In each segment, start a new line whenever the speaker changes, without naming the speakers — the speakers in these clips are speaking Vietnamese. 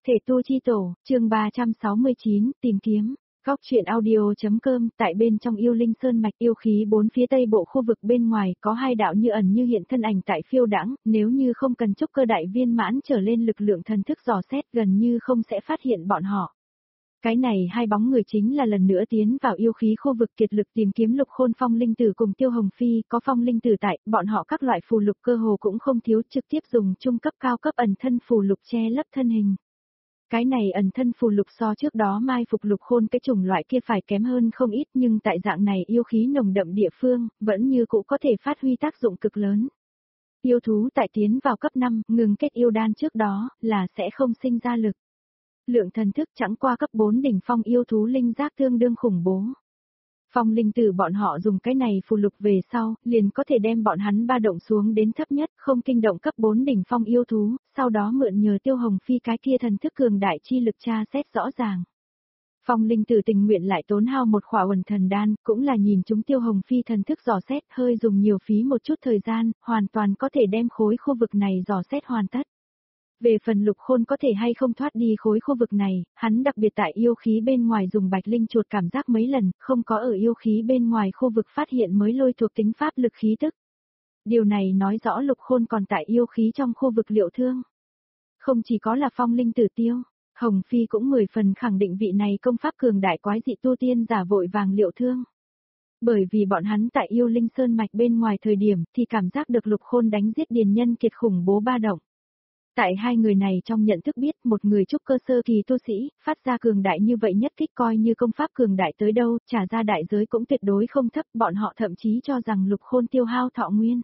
Thể tu chi tổ, chương 369, tìm kiếm. Góc truyện audio.com. Tại bên trong yêu linh sơn mạch yêu khí bốn phía tây bộ khu vực bên ngoài có hai đạo như ẩn như hiện thân ảnh tại phiêu đãng, nếu như không cần trúc cơ đại viên mãn trở lên lực lượng thần thức dò xét gần như không sẽ phát hiện bọn họ. Cái này hai bóng người chính là lần nữa tiến vào yêu khí khu vực kiệt lực tìm kiếm Lục Khôn Phong linh tử cùng Tiêu Hồng Phi, có Phong linh tử tại, bọn họ các loại phù lục cơ hồ cũng không thiếu, trực tiếp dùng trung cấp cao cấp ẩn thân phù lục che lấp thân hình. Cái này ẩn thân phù lục so trước đó mai phục Lục Khôn cái chủng loại kia phải kém hơn không ít, nhưng tại dạng này yêu khí nồng đậm địa phương, vẫn như cũ có thể phát huy tác dụng cực lớn. Yêu thú tại tiến vào cấp 5, ngừng kết yêu đan trước đó, là sẽ không sinh ra lực. Lượng thần thức chẳng qua cấp 4 đỉnh phong yêu thú linh giác tương đương khủng bố. Phong linh tử bọn họ dùng cái này phù lục về sau, liền có thể đem bọn hắn ba động xuống đến thấp nhất, không kinh động cấp 4 đỉnh phong yêu thú, sau đó mượn nhờ Tiêu Hồng Phi cái kia thần thức cường đại chi lực tra xét rõ ràng. Phong linh tử tình nguyện lại tốn hao một khỏa uẩn thần đan, cũng là nhìn chúng Tiêu Hồng Phi thần thức dò xét, hơi dùng nhiều phí một chút thời gian, hoàn toàn có thể đem khối khu vực này dò xét hoàn tất. Về phần Lục Khôn có thể hay không thoát đi khối khu vực này, hắn đặc biệt tại yêu khí bên ngoài dùng bạch linh chuột cảm giác mấy lần, không có ở yêu khí bên ngoài khu vực phát hiện mới lôi thuộc tính pháp lực khí tức. Điều này nói rõ Lục Khôn còn tại yêu khí trong khu vực liệu thương. Không chỉ có là Phong linh tử Tiêu, Hồng Phi cũng 10 phần khẳng định vị này công pháp cường đại quái dị tu tiên giả vội vàng liệu thương. Bởi vì bọn hắn tại yêu linh sơn mạch bên ngoài thời điểm thì cảm giác được Lục Khôn đánh giết điền nhân kiệt khủng bố ba động. Tại hai người này trong nhận thức biết một người trúc cơ sơ kỳ tu sĩ, phát ra cường đại như vậy nhất kích coi như công pháp cường đại tới đâu, trả ra đại giới cũng tuyệt đối không thấp, bọn họ thậm chí cho rằng Lục Khôn tiêu hao thọ nguyên.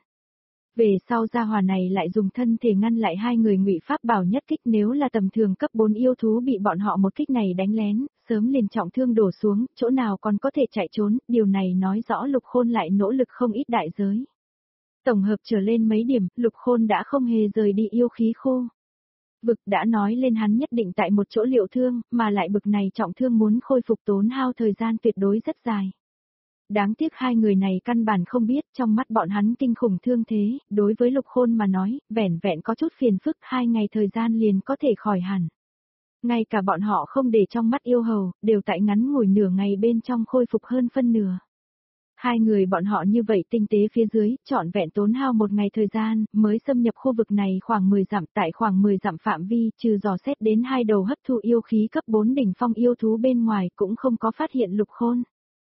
Về sau gia hòa này lại dùng thân thể ngăn lại hai người ngụy pháp bảo nhất kích, nếu là tầm thường cấp 4 yêu thú bị bọn họ một kích này đánh lén, sớm liền trọng thương đổ xuống, chỗ nào còn có thể chạy trốn, điều này nói rõ Lục Khôn lại nỗ lực không ít đại giới. Tổng hợp trở lên mấy điểm, Lục Khôn đã không hề rời đi yêu khí khu vực, đã nói lên hắn nhất định tại một chỗ liệu thương, mà lại bực này trọng thương muốn khôi phục tốn hao thời gian tuyệt đối rất dài. Đáng tiếc hai người này căn bản không biết, trong mắt bọn hắn kinh khủng thương thế, đối với Lục Khôn mà nói, vẻn vẹn có chút phiền phức, 2 ngày thời gian liền có thể khỏi hẳn. Ngay cả bọn họ không để trong mắt yêu hầu, đều tại ngắn ngủi nửa ngày bên trong khôi phục hơn phân nửa. Hai người bọn họ như vậy tinh tế phía dưới, trọn vẹn tốn hao 1 ngày thời gian, mới xâm nhập khu vực này khoảng 10 dặm, tại khoảng 10 dặm phạm vi, trừ dò xét đến hai đầu hấp thu yêu khí cấp 4 đỉnh phong yêu thú bên ngoài, cũng không có phát hiện Lục Khôn.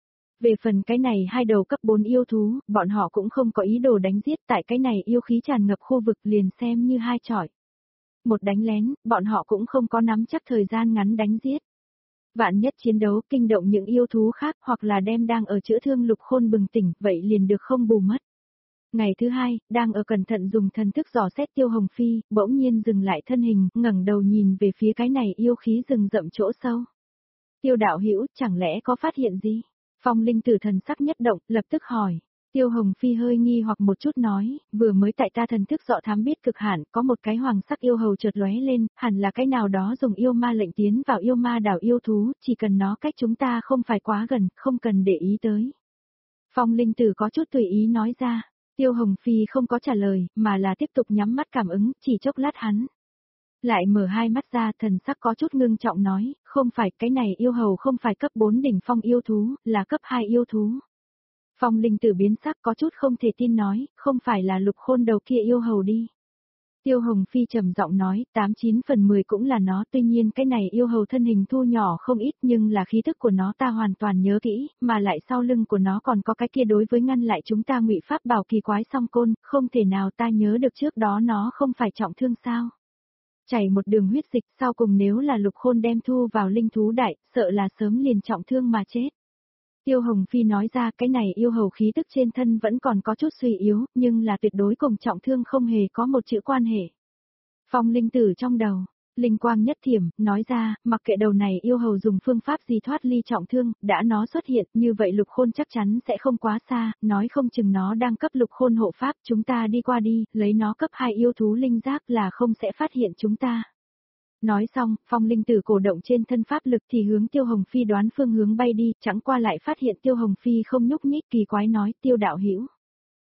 Về phần cái này hai đầu cấp 4 yêu thú, bọn họ cũng không có ý đồ đánh giết, tại cái này yêu khí tràn ngập khu vực liền xem như hai chọi. Một đánh lén, bọn họ cũng không có nắm chắc thời gian ngắn đánh giết. Vạn nhất chiến đấu kinh động những yêu thú khác hoặc là đem đang ở chữa thương Lục Khôn bừng tỉnh, vậy liền được không bù mất. Ngày thứ hai, đang ở cẩn thận dùng thần thức dò xét Tiêu Hồng Phi, bỗng nhiên dừng lại thân hình, ngẩng đầu nhìn về phía cái này yêu khí rừng rậm chỗ sâu. Tiêu đạo hữu, chẳng lẽ có phát hiện gì? Phong linh tử thần sắc nhất động, lập tức hỏi. Tiêu Hồng Phi hơi nghi hoặc một chút nói, vừa mới tại ta thần thức dọ thám biết cực hạn, có một cái hoàng sắc yêu hầu chợt lóe lên, hẳn là cái nào đó dùng yêu ma lệnh tiến vào yêu ma đảo yêu thú, chỉ cần nó cách chúng ta không phải quá gần, không cần để ý tới. Phong linh tử có chút tùy ý nói ra, Tiêu Hồng Phi không có trả lời, mà là tiếp tục nhắm mắt cảm ứng, chỉ chốc lát hắn lại mở hai mắt ra, thần sắc có chút ngưng trọng nói, không phải, cái này yêu hầu không phải cấp 4 đỉnh phong yêu thú, là cấp 2 yêu thú. Phong linh tử biến sắc có chút không thể tin nói, không phải là Lục Khôn đầu kia yêu hầu đi. Tiêu Hồng Phi trầm giọng nói, 89 phần 10 cũng là nó, tuy nhiên cái này yêu hầu thân hình thu nhỏ không ít nhưng là khí thức của nó ta hoàn toàn nhớ kỹ, mà lại sau lưng của nó còn có cái kia đối với ngăn lại chúng ta ngụy pháp bảo kỳ quái song côn, không thể nào ta nhớ được trước đó nó không phải trọng thương sao. Chảy một đường huyết dịch, sau cùng nếu là Lục Khôn đem thu vào linh thú đại, sợ là sớm liền trọng thương mà chết. Tiêu Hồng Phi nói ra cái này yêu hầu khí tức trên thân vẫn còn có chút suy yếu, nhưng là tuyệt đối cùng trọng thương không hề có một chữ quan hệ. Phong linh tử trong đầu, linh quang nhất thiểm, nói ra, mặc kệ đầu này yêu hầu dùng phương pháp gì thoát ly trọng thương, đã nó xuất hiện, như vậy Lục Khôn chắc chắn sẽ không quá xa, nói không chừng nó đang cấp Lục Khôn hộ pháp, chúng ta đi qua đi, lấy nó cấp 2 yêu thú linh giác là không sẽ phát hiện chúng ta. Nói xong, Phong linh tử cổ động trên thân pháp lực thì hướng Tiêu Hồng Phi đoán phương hướng bay đi, chẳng qua lại phát hiện Tiêu Hồng Phi không nhúc nhích, kỳ quái nói, Tiêu đạo hữu.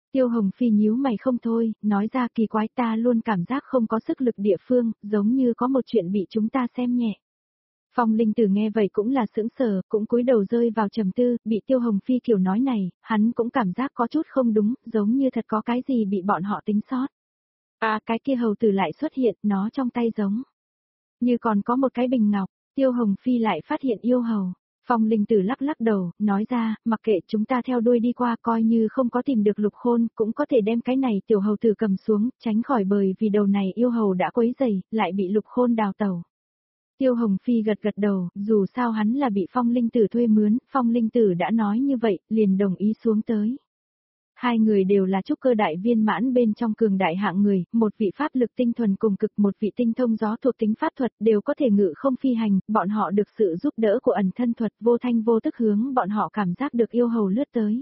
Tiêu Hồng Phi nhíu mày không thôi, nói ra kỳ quái ta luôn cảm giác không có sức lực địa phương, giống như có một chuyện bị chúng ta xem nhẹ. Phong Linh Tử nghe vậy cũng là sững sờ, cũng cúi đầu rơi vào trầm tư, bị Tiêu Hồng Phi kiểu nói này, hắn cũng cảm giác có chút không đúng, giống như thật có cái gì bị bọn họ tính sót. À cái kia hầu tử lại xuất hiện, nó trong tay giống như còn có một cái bình ngọc, Tiêu Hồng Phi lại phát hiện yêu hầu. Phong Linh Tử lắc lắc đầu, nói ra, mặc kệ chúng ta theo đuôi đi qua coi như không có tìm được Lục Khôn, cũng có thể đem cái này tiểu hầu tử cầm xuống, tránh khỏi bởi vì đầu này yêu hầu đã quấy rầy, lại bị Lục Khôn đào tẩu. Tiêu Hồng Phi gật gật đầu, dù sao hắn là bị Phong Linh Tử thuê mướn, Phong Linh Tử đã nói như vậy, liền đồng ý xuống tới. Hai người đều là trúc cơ đại viên mãn bên trong cường đại hạng người, một vị pháp lực tinh thuần cùng cực, một vị tinh thông gió thuộc tính pháp thuật đều có thể ngự không phi hành, bọn họ được sự giúp đỡ của ẩn thân thuật vô thanh vô tức hướng bọn họ cảm giác được yêu hầu lướt tới.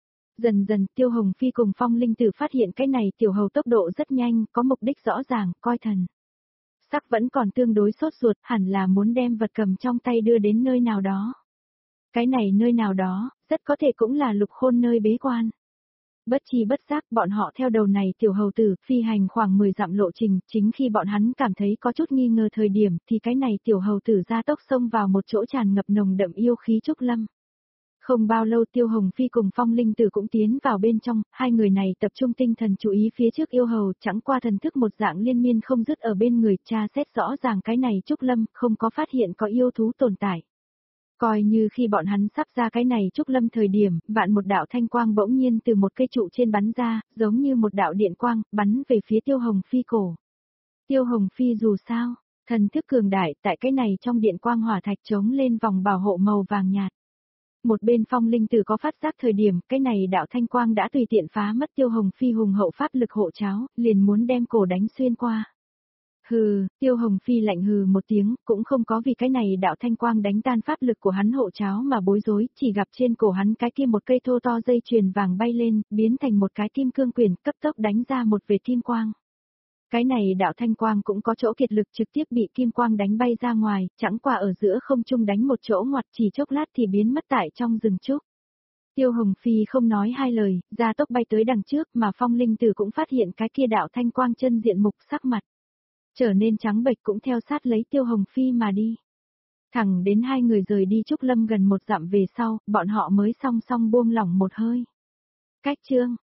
Dần dần Tiêu Hồng Phi cùng Phong Linh Tử phát hiện cái này tiểu hầu tốc độ rất nhanh, có mục đích rõ ràng, coi thần. Sắc vẫn còn tương đối sốt ruột, hẳn là muốn đem vật cầm trong tay đưa đến nơi nào đó. Cái này nơi nào đó, rất có thể cũng là Lục Khôn nơi bế quan. Bất chi bất giác bọn họ theo đầu này tiểu hầu tử phi hành khoảng 10 dặm lộ trình, chính khi bọn hắn cảm thấy có chút nghi ngờ thời điểm thì cái này tiểu hầu tử ra tốc xông vào một chỗ tràn ngập nồng đậm yêu khí trúc lâm. Không bao lâu Tiêu Hồng Phi cùng Phong Linh Tử cũng tiến vào bên trong, hai người này tập trung tinh thần chú ý phía trước yêu hầu, chẳng qua thần thức một dạng liên miên không dứt ở bên người, tra xét rõ ràng cái này trúc lâm, không có phát hiện có yêu thú tồn tại. Coi như khi bọn hắn sắp ra cái này trúc lâm thời điểm, vạn một đạo thanh quang bỗng nhiên từ một cây trụ trên bắn ra, giống như một đạo điện quang, bắn về phía Tiêu Hồng Phi cổ. Tiêu Hồng Phi dù sao, thần thức cường đại, tại cái này trong điện quang hỏa thạch chống lên vòng bảo hộ màu vàng nhạt. Một bên Phong Linh Tử có phát giác thời điểm, cái này đạo thanh quang đã tùy tiện phá mất Tiêu Hồng Phi hùng hậu pháp lực hộ cháo, liền muốn đem cổ đánh xuyên qua. Hừ, Tiêu Hồng Phi lạnh hừ một tiếng, cũng không có vì cái này đạo thanh quang đánh tan pháp lực của hắn hộ cháo mà bối rối, chỉ gặp trên cổ hắn cái kia một cây thô to dây chuyền vàng bay lên, biến thành một cái kim cương quyền, cấp tốc đánh ra một vệt kim quang. Cái này đạo thanh quang cũng có chỗ kiệt lực trực tiếp bị kim quang đánh bay ra ngoài, chẳng qua ở giữa không trung đánh một chỗ ngoặt chỉ chốc lát thì biến mất tại trong rừng trúc. Tiêu Hồng Phi không nói hai lời, ra tốc bay tới đằng trước mà Phong Linh Tử cũng phát hiện cái kia đạo thanh quang chân diện mục sắc mặt. Trở nên trắng bệch cũng theo sát lấy Tiêu Hồng Phi mà đi. Thẳng đến hai người rời đi trúc lâm gần một dặm về sau, bọn họ mới song song buông lỏng một hơi. Cách chương